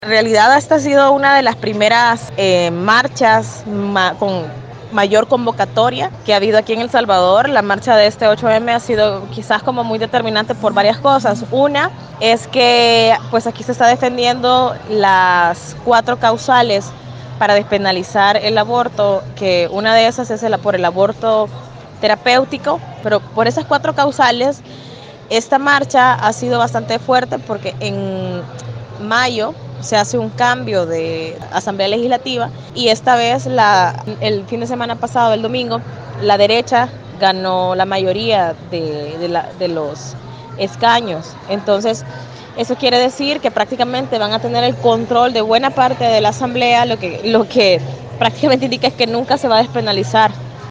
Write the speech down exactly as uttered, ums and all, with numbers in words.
En realidad esta ha sido una de las primeras eh, marchas ma con mayor convocatoria que ha habido aquí en El Salvador. La marcha de este ocho eme ha sido quizás como muy determinante por varias cosas. Una es que pues aquí se está defendiendo las cuatro causales para despenalizar el aborto, que una de esas es el, por el aborto terapéutico, pero por esas cuatro causales esta marcha ha sido bastante fuerte porque en mayo se hace un cambio de asamblea legislativa y esta vez la, el fin de semana pasado, el domingo, la derecha ganó la mayoría de, de, la, de los escaños. Entonces, eso quiere decir que prácticamente van a tener el control de buena parte de la asamblea, lo que, lo que prácticamente indica es que nunca se va a despenalizar